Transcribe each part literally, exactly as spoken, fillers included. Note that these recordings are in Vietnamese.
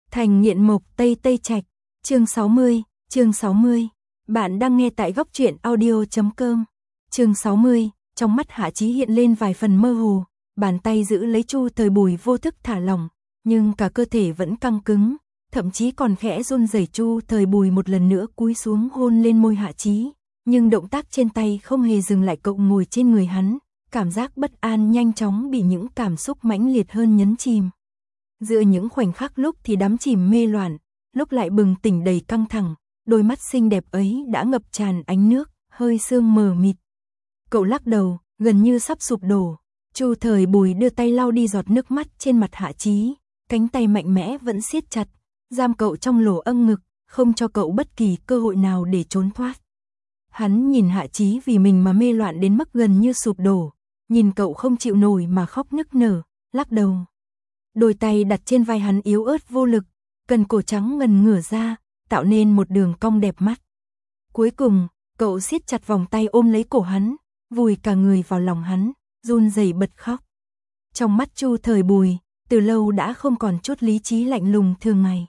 Thành nghiện mộc Tây Tây Trạch, chương sáu mươi, chương sáu mươi. Bạn đang nghe tại góc truyện audio chấm com. Chương sáu mươi, trong mắt Hạ Chí hiện lên vài phần mơ hồ, bàn tay giữ lấy Chu Thời Bùi vô thức thả lỏng, nhưng cả cơ thể vẫn căng cứng, thậm chí còn khẽ run rẩy. Chu Thời Bùi một lần nữa cúi xuống hôn lên môi Hạ Chí, nhưng động tác trên tay không hề dừng lại. Cậu ngồi trên người hắn, cảm giác bất an nhanh chóng bị những cảm xúc mãnh liệt hơn nhấn chìm. Giữa những khoảnh khắc lúc thì đắm chìm mê loạn, lúc lại bừng tỉnh đầy căng thẳng, đôi mắt xinh đẹp ấy đã ngập tràn ánh nước, hơi sương mờ mịt. Cậu lắc đầu, gần như sắp sụp đổ. Chu Thời Bùi đưa tay lau đi giọt nước mắt trên mặt Hạ Chí, cánh tay mạnh mẽ vẫn siết chặt, giam cậu trong lỗ âng ngực, không cho cậu bất kỳ cơ hội nào để trốn thoát. Hắn nhìn Hạ Chí vì mình mà mê loạn đến mức gần như sụp đổ, nhìn cậu không chịu nổi mà khóc nức nở, lắc đầu. Đôi tay đặt trên vai hắn yếu ớt vô lực, cần cổ trắng ngần ngửa ra, tạo nên một đường cong đẹp mắt. Cuối cùng, cậu siết chặt vòng tay ôm lấy cổ hắn, vùi cả người vào lòng hắn, run rẩy bật khóc. Trong mắt Chu Thời Bùi, từ lâu đã không còn chút lý trí lạnh lùng thường ngày.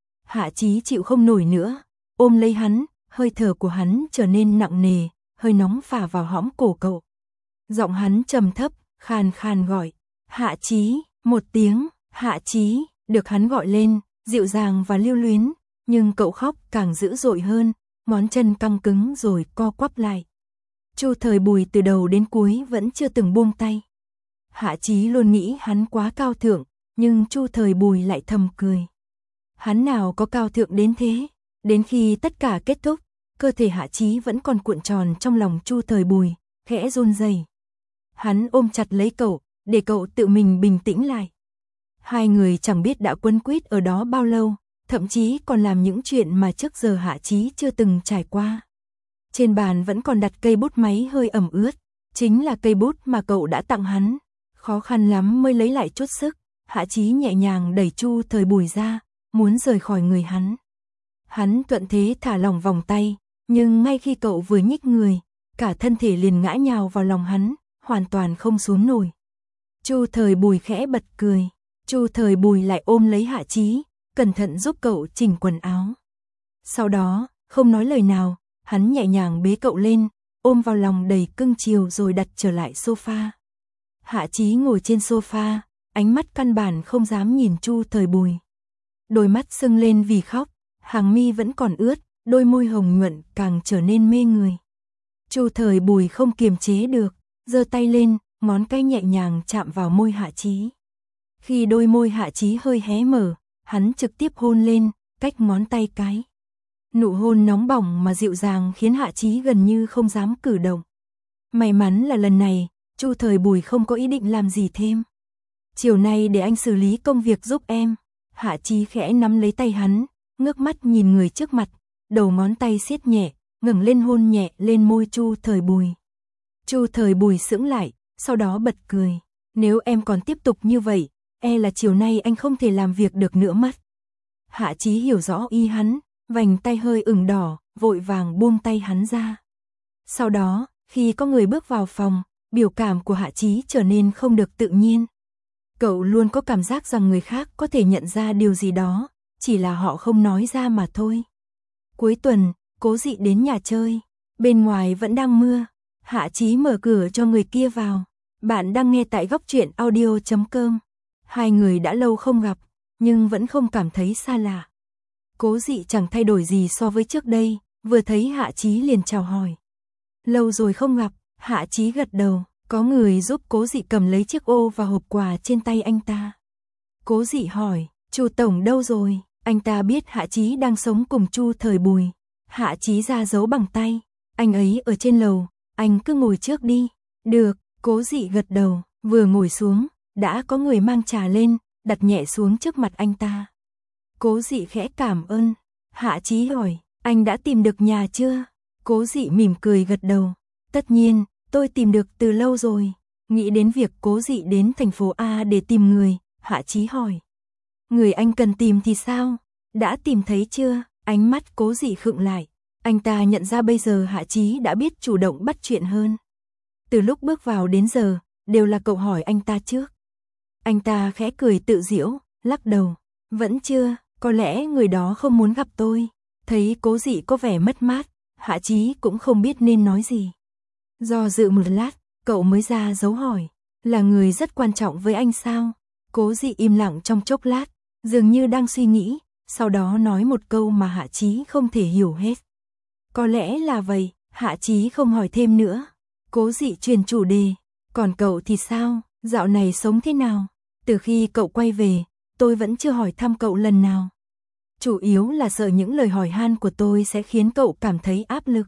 Hạ Chí chịu không nổi nữa, ôm lấy hắn, hơi thở của hắn trở nên nặng nề, hơi nóng phả vào hõm cổ cậu. Giọng hắn trầm thấp, khàn khàn gọi, Hạ Chí, một tiếng, Hạ Chí, được hắn gọi lên, dịu dàng và lưu luyến, nhưng cậu khóc càng dữ dội hơn, ngón chân căng cứng rồi co quắp lại. Chu Thời Bùi từ đầu đến cuối vẫn chưa từng buông tay. Hạ Chí luôn nghĩ hắn quá cao thượng, nhưng Chu Thời Bùi lại thầm cười. Hắn nào có cao thượng đến thế, đến khi tất cả kết thúc, cơ thể Hạ Chí vẫn còn cuộn tròn trong lòng Chu Thời Bùi, khẽ run rẩy. Hắn ôm chặt lấy cậu, để cậu tự mình bình tĩnh lại. Hai người chẳng biết đã quấn quýt ở đó bao lâu, thậm chí còn làm những chuyện mà trước giờ Hạ Chí chưa từng trải qua. Trên bàn vẫn còn đặt cây bút máy hơi ẩm ướt, chính là cây bút mà cậu đã tặng hắn. Khó khăn lắm mới lấy lại chút sức, Hạ Chí nhẹ nhàng đẩy Chu Thời Bùi ra, muốn rời khỏi người hắn. Hắn thuận thế thả lỏng vòng tay, nhưng ngay khi cậu vừa nhích người, cả thân thể liền ngã nhào vào lòng hắn, hoàn toàn không xuống nổi. Chu Thời Bùi khẽ bật cười, Chu Thời Bùi lại ôm lấy Hạ Chí, cẩn thận giúp cậu chỉnh quần áo. Sau đó, không nói lời nào, hắn nhẹ nhàng bế cậu lên, ôm vào lòng đầy cưng chiều rồi đặt trở lại sofa. Hạ Chí ngồi trên sofa, ánh mắt căn bản không dám nhìn Chu Thời Bùi. Đôi mắt sưng lên vì khóc, hàng mi vẫn còn ướt, đôi môi hồng nhuận càng trở nên mê người. Chu Thời Bùi không kiềm chế được, giơ tay lên, ngón cái nhẹ nhàng chạm vào môi Hạ Chí. Khi đôi môi Hạ Chí hơi hé mở, hắn trực tiếp hôn lên, cách ngón tay cái. Nụ hôn nóng bỏng mà dịu dàng khiến Hạ Chí gần như không dám cử động. May mắn là lần này, Chu Thời Bùi không có ý định làm gì thêm. Chiều nay để anh xử lý công việc giúp em. Hạ Chí khẽ nắm lấy tay hắn, ngước mắt nhìn người trước mặt, đầu ngón tay siết nhẹ, ngẩng lên hôn nhẹ lên môi Chu Thời Bùi. Chu Thời Bùi sững lại, sau đó bật cười. Nếu em còn tiếp tục như vậy, e là chiều nay anh không thể làm việc được nữa mất. Hạ Chí hiểu rõ ý hắn, vành tay hơi ửng đỏ, vội vàng buông tay hắn ra. Sau đó, khi có người bước vào phòng, biểu cảm của Hạ Chí trở nên không được tự nhiên. Cậu luôn có cảm giác rằng người khác có thể nhận ra điều gì đó, chỉ là họ không nói ra mà thôi. Cuối tuần, Cố Dị đến nhà chơi, bên ngoài vẫn đang mưa. Hạ Chí mở cửa cho người kia vào. Bạn đang nghe tại góc truyện audio chấm com. Hai người đã lâu không gặp, nhưng vẫn không cảm thấy xa lạ. Cố Dị chẳng thay đổi gì so với trước đây, vừa thấy Hạ Chí liền chào hỏi. Lâu rồi không gặp, Hạ Chí gật đầu, có người giúp Cố Dị cầm lấy chiếc ô và hộp quà trên tay anh ta. Cố Dị hỏi, Chu tổng đâu rồi? Anh ta biết Hạ Chí đang sống cùng Chu Thời Bùi. Hạ Chí ra dấu bằng tay, anh ấy ở trên lầu, anh cứ ngồi trước đi. Được, Cố Dị gật đầu, vừa ngồi xuống, đã có người mang trà lên, đặt nhẹ xuống trước mặt anh ta. Cố Dị khẽ cảm ơn. Hạ Chí hỏi, anh đã tìm được nhà chưa? Cố Dị mỉm cười gật đầu. Tất nhiên, tôi tìm được từ lâu rồi. Nghĩ đến việc Cố Dị đến thành phố A để tìm người, Hạ Chí hỏi. Người anh cần tìm thì sao? Đã tìm thấy chưa? Ánh mắt Cố Dị khựng lại. Anh ta nhận ra bây giờ Hạ Chí đã biết chủ động bắt chuyện hơn. Từ lúc bước vào đến giờ, đều là cậu hỏi anh ta trước. Anh ta khẽ cười tự giễu, lắc đầu. Vẫn chưa, Có lẽ người đó không muốn gặp tôi. Thấy Cố Dị có vẻ mất mát, Hạ Chí cũng không biết nên nói gì. Do dự một lát, cậu mới ra dấu hỏi, là người rất quan trọng với anh sao? Cố Dị im lặng trong chốc lát, dường như đang suy nghĩ, sau đó nói một câu mà Hạ Chí không thể hiểu hết. Có lẽ là vậy, Hạ Chí không hỏi thêm nữa. Cố Dị chuyển chủ đề, còn cậu thì sao, dạo này sống thế nào? Từ khi cậu quay về, tôi vẫn chưa hỏi thăm cậu lần nào. Chủ yếu là sợ những lời hỏi han của tôi sẽ khiến cậu cảm thấy áp lực.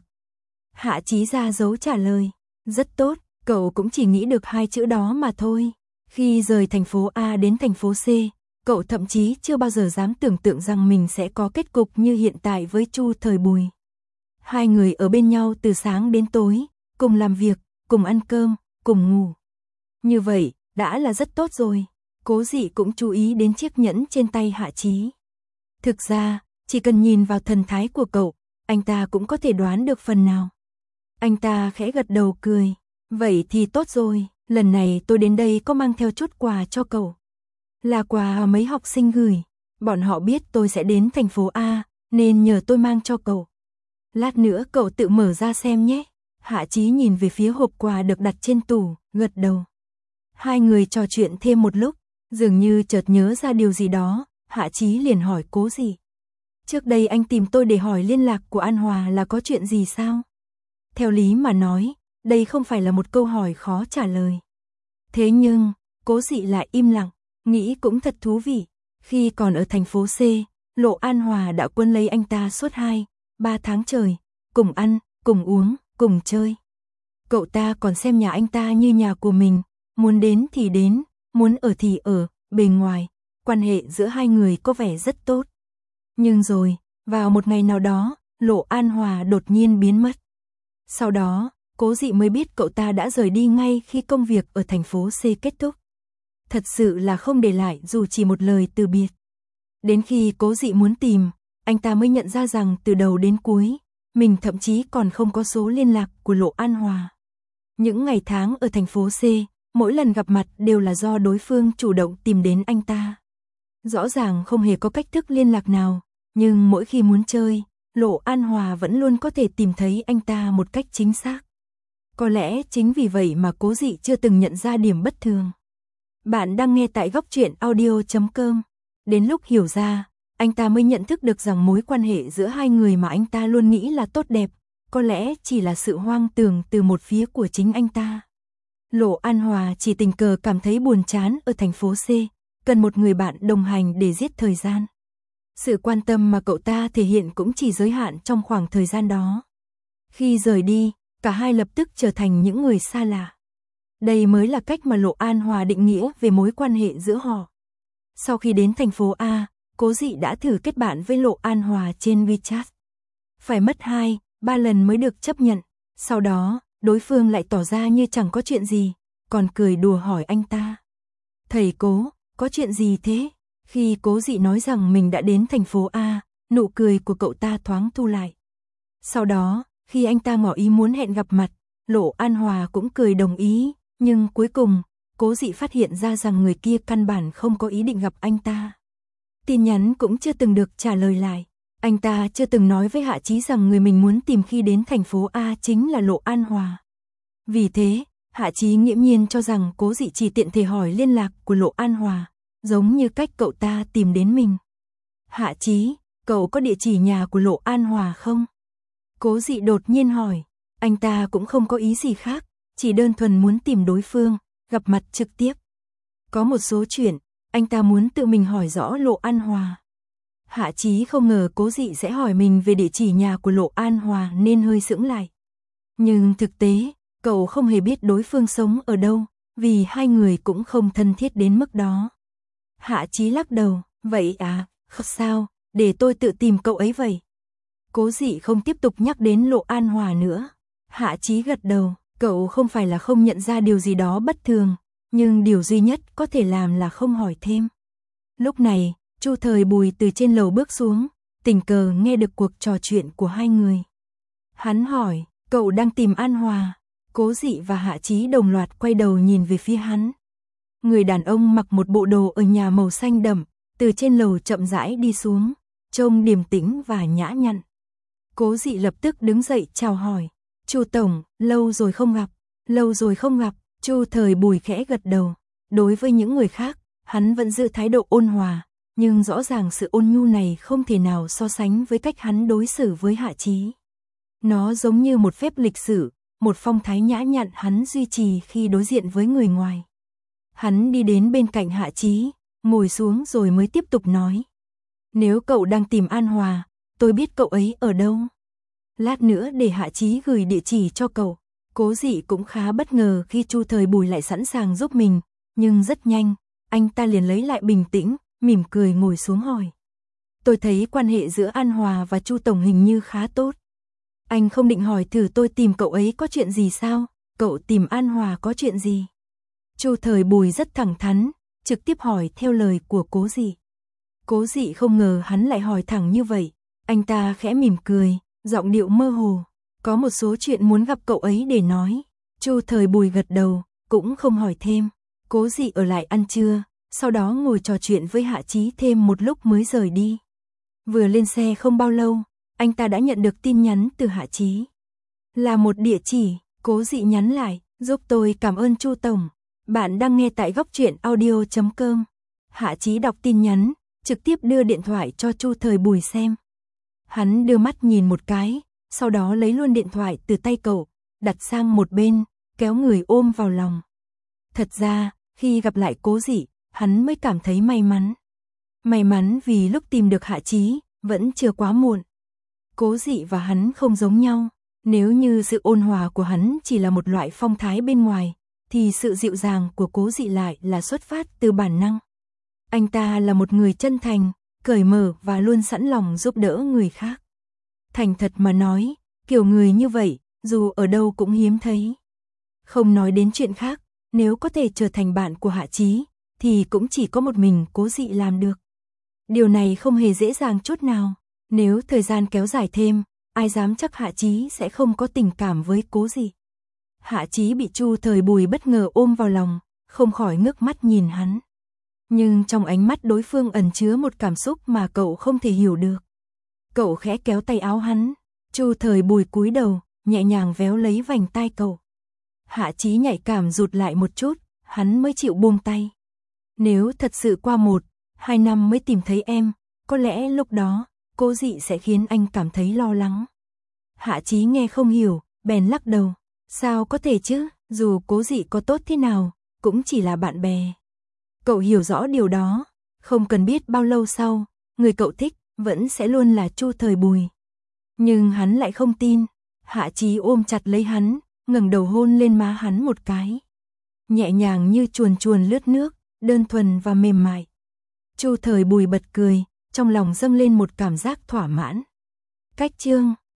Hạ Chí ra dấu trả lời, rất tốt, cậu cũng chỉ nghĩ được hai chữ đó mà thôi. Khi rời thành phố A đến thành phố C, cậu thậm chí chưa bao giờ dám tưởng tượng rằng mình sẽ có kết cục như hiện tại với Chu Thời Bùi. Hai người ở bên nhau từ sáng đến tối, cùng làm việc, cùng ăn cơm, cùng ngủ. Như vậy, đã là rất tốt rồi. Cố Dị cũng chú ý đến chiếc nhẫn trên tay Hạ Chí. Thực ra, chỉ cần nhìn vào thần thái của cậu, anh ta cũng có thể đoán được phần nào. Anh ta khẽ gật đầu cười. Vậy thì tốt rồi, lần này tôi đến đây có mang theo chút quà cho cậu. Là quà mấy học sinh gửi. Bọn họ biết tôi sẽ đến thành phố A, nên nhờ tôi mang cho cậu. Lát nữa cậu tự mở ra xem nhé. Hạ Chí nhìn về phía hộp quà được đặt trên tủ, gật đầu. Hai người trò chuyện thêm một lúc, dường như chợt nhớ ra điều gì đó, Hạ Chí liền hỏi Cố Dị. Trước đây anh tìm tôi để hỏi liên lạc của An Hòa là có chuyện gì sao? Theo lý mà nói, đây không phải là một câu hỏi khó trả lời. Thế nhưng, Cố Dị lại im lặng, nghĩ cũng thật thú vị. Khi còn ở thành phố C, Lộ An Hòa đã quân lấy anh ta suốt hai, ba tháng trời, cùng ăn, cùng uống, cùng chơi. Cậu ta còn xem nhà anh ta như nhà của mình, muốn đến thì đến, muốn ở thì ở, bề ngoài, quan hệ giữa hai người có vẻ rất tốt. Nhưng rồi, vào một ngày nào đó, Lộ An Hòa đột nhiên biến mất. Sau đó, Cố Dị mới biết cậu ta đã rời đi ngay khi công việc ở thành phố C kết thúc. Thật sự là không để lại dù chỉ một lời từ biệt. Đến khi Cố Dị muốn tìm, anh ta mới nhận ra rằng từ đầu đến cuối, mình thậm chí còn không có số liên lạc của Lộ An Hòa. Những ngày tháng ở thành phố C, mỗi lần gặp mặt đều là do đối phương chủ động tìm đến anh ta. Rõ ràng không hề có cách thức liên lạc nào, nhưng mỗi khi muốn chơi, Lộ An Hòa vẫn luôn có thể tìm thấy anh ta một cách chính xác. Có lẽ chính vì vậy mà Cố Dị chưa từng nhận ra điểm bất thường. Bạn đang nghe tại góc truyện audio chấm com. Đến lúc hiểu ra, anh ta mới nhận thức được rằng mối quan hệ giữa hai người mà anh ta luôn nghĩ là tốt đẹp, có lẽ chỉ là sự hoang tưởng từ một phía của chính anh ta. Lộ An Hòa chỉ tình cờ cảm thấy buồn chán ở thành phố C, cần một người bạn đồng hành để giết thời gian. Sự quan tâm mà cậu ta thể hiện cũng chỉ giới hạn trong khoảng thời gian đó. Khi rời đi, cả hai lập tức trở thành những người xa lạ. Đây mới là cách mà Lộ An Hòa định nghĩa về mối quan hệ giữa họ. Sau khi đến thành phố A, Cố Dị đã thử kết bạn với Lộ An Hòa trên WeChat. Phải mất hai, ba lần mới được chấp nhận. Sau đó, đối phương lại tỏ ra như chẳng có chuyện gì, còn cười đùa hỏi anh ta. Thầy Cố, có chuyện gì thế? Khi Cố Dị nói rằng mình đã đến thành phố A, nụ cười của cậu ta thoáng thu lại. Sau đó, khi anh ta ngỏ ý muốn hẹn gặp mặt, Lộ An Hòa cũng cười đồng ý, nhưng cuối cùng, Cố Dị phát hiện ra rằng người kia căn bản không có ý định gặp anh ta. Tin nhắn cũng chưa từng được trả lời lại. Anh ta chưa từng nói với Hạ Chí rằng người mình muốn tìm khi đến thành phố A chính là Lộ An Hòa. Vì thế, Hạ Chí nghiễm nhiên cho rằng Cố Dị chỉ tiện thể hỏi liên lạc của Lộ An Hòa, giống như cách cậu ta tìm đến mình. Hạ Chí, cậu có địa chỉ nhà của Lộ An Hòa không? Cố Dị đột nhiên hỏi. Anh ta cũng không có ý gì khác, chỉ đơn thuần muốn tìm đối phương, gặp mặt trực tiếp. Có một số chuyện, anh ta muốn tự mình hỏi rõ Lộ An Hòa. Hạ Chí không ngờ Cố Dị sẽ hỏi mình về địa chỉ nhà của Lộ An Hòa nên hơi sững lại. Nhưng thực tế, cậu không hề biết đối phương sống ở đâu, vì hai người cũng không thân thiết đến mức đó. Hạ Chí lắc đầu, vậy à, không sao, để tôi tự tìm cậu ấy vậy. Cố Dị không tiếp tục nhắc đến Lộ An Hòa nữa. Hạ Chí gật đầu, cậu không phải là không nhận ra điều gì đó bất thường, nhưng điều duy nhất có thể làm là không hỏi thêm. Lúc này, Chu Thời Bùi từ trên lầu bước xuống, tình cờ nghe được cuộc trò chuyện của hai người. Hắn hỏi, cậu đang tìm An Hòa? Cố Dị và Hạ Chí đồng loạt quay đầu nhìn về phía hắn. Người đàn ông mặc một bộ đồ ở nhà màu xanh đậm, từ trên lầu chậm rãi đi xuống, trông điềm tĩnh và nhã nhặn. Cố Dị lập tức đứng dậy chào hỏi, Chu tổng, lâu rồi không gặp, lâu rồi không gặp. Chu Thời Bùi khẽ gật đầu. Đối với những người khác, hắn vẫn giữ thái độ ôn hòa, nhưng rõ ràng sự ôn nhu này không thể nào so sánh với cách hắn đối xử với Hạ Chí. Nó giống như một phép lịch sử, một phong thái nhã nhặn hắn duy trì khi đối diện với người ngoài. Hắn đi đến bên cạnh Hạ Chí, ngồi xuống rồi mới tiếp tục nói. Nếu cậu đang tìm An Hòa, tôi biết cậu ấy ở đâu. Lát nữa để Hạ Chí gửi địa chỉ cho cậu. Cố Dị cũng khá bất ngờ khi Chu Thời Bùi lại sẵn sàng giúp mình, nhưng rất nhanh, anh ta liền lấy lại bình tĩnh, mỉm cười ngồi xuống hỏi. Tôi thấy quan hệ giữa An Hòa và Chu tổng hình như khá tốt. Anh không định hỏi thử tôi tìm cậu ấy có chuyện gì sao? Cậu tìm An Hòa có chuyện gì? Chu Thời Bùi rất thẳng thắn, trực tiếp hỏi theo lời của Cố Dị. Cố Dị không ngờ hắn lại hỏi thẳng như vậy, anh ta khẽ mỉm cười, giọng điệu mơ hồ. Có một số chuyện muốn gặp cậu ấy để nói. Chu Thời Bùi gật đầu, cũng không hỏi thêm. Cố Dị ở lại ăn trưa, sau đó ngồi trò chuyện với Hạ Chí thêm một lúc mới rời đi. Vừa lên xe không bao lâu, anh ta đã nhận được tin nhắn từ Hạ Chí. Là một địa chỉ, Cố Dị nhắn lại, giúp tôi cảm ơn Chu tổng. Bạn đang nghe tại góc truyện audio chấm com. Hạ Chí đọc tin nhắn, trực tiếp đưa điện thoại cho Chu Thời Bùi xem. Hắn đưa mắt nhìn một cái, sau đó lấy luôn điện thoại từ tay cậu, đặt sang một bên, kéo người ôm vào lòng. Thật ra, khi gặp lại Cố Dị, hắn mới cảm thấy may mắn. May mắn vì lúc tìm được Hạ Chí, vẫn chưa quá muộn. Cố Dị và hắn không giống nhau, nếu như sự ôn hòa của hắn chỉ là một loại phong thái bên ngoài, thì sự dịu dàng của Cố Dị lại là xuất phát từ bản năng. Anh ta là một người chân thành, cởi mở và luôn sẵn lòng giúp đỡ người khác. Thành thật mà nói, kiểu người như vậy, dù ở đâu cũng hiếm thấy. Không nói đến chuyện khác, nếu có thể trở thành bạn của Hạ Chí, thì cũng chỉ có một mình Cố Dị làm được. Điều này không hề dễ dàng chút nào. Nếu thời gian kéo dài thêm, ai dám chắc Hạ Chí sẽ không có tình cảm với Cố Dị. Hạ Chí bị Chu Thời Bùi bất ngờ ôm vào lòng, không khỏi ngước mắt nhìn hắn. Nhưng trong ánh mắt đối phương ẩn chứa một cảm xúc mà cậu không thể hiểu được. Cậu khẽ kéo tay áo hắn, Chu Thời Bùi cúi đầu, nhẹ nhàng véo lấy vành tai cậu. Hạ Chí nhạy cảm rụt lại một chút, hắn mới chịu buông tay. Nếu thật sự qua một, hai năm mới tìm thấy em, có lẽ lúc đó, Cố Dị sẽ khiến anh cảm thấy lo lắng. Hạ Chí nghe không hiểu, bèn lắc đầu. Sao có thể chứ, dù Cố Dị có tốt thế nào, cũng chỉ là bạn bè. Cậu hiểu rõ điều đó, không cần biết bao lâu sau, người cậu thích vẫn sẽ luôn là Chu Thời Bùi. Nhưng hắn lại không tin. Hạ Chí ôm chặt lấy hắn, ngẩng đầu hôn lên má hắn một cái. Nhẹ nhàng như chuồn chuồn lướt nước, đơn thuần và mềm mại. Chu Thời Bùi bật cười, trong lòng dâng lên một cảm giác thỏa mãn. Cách chương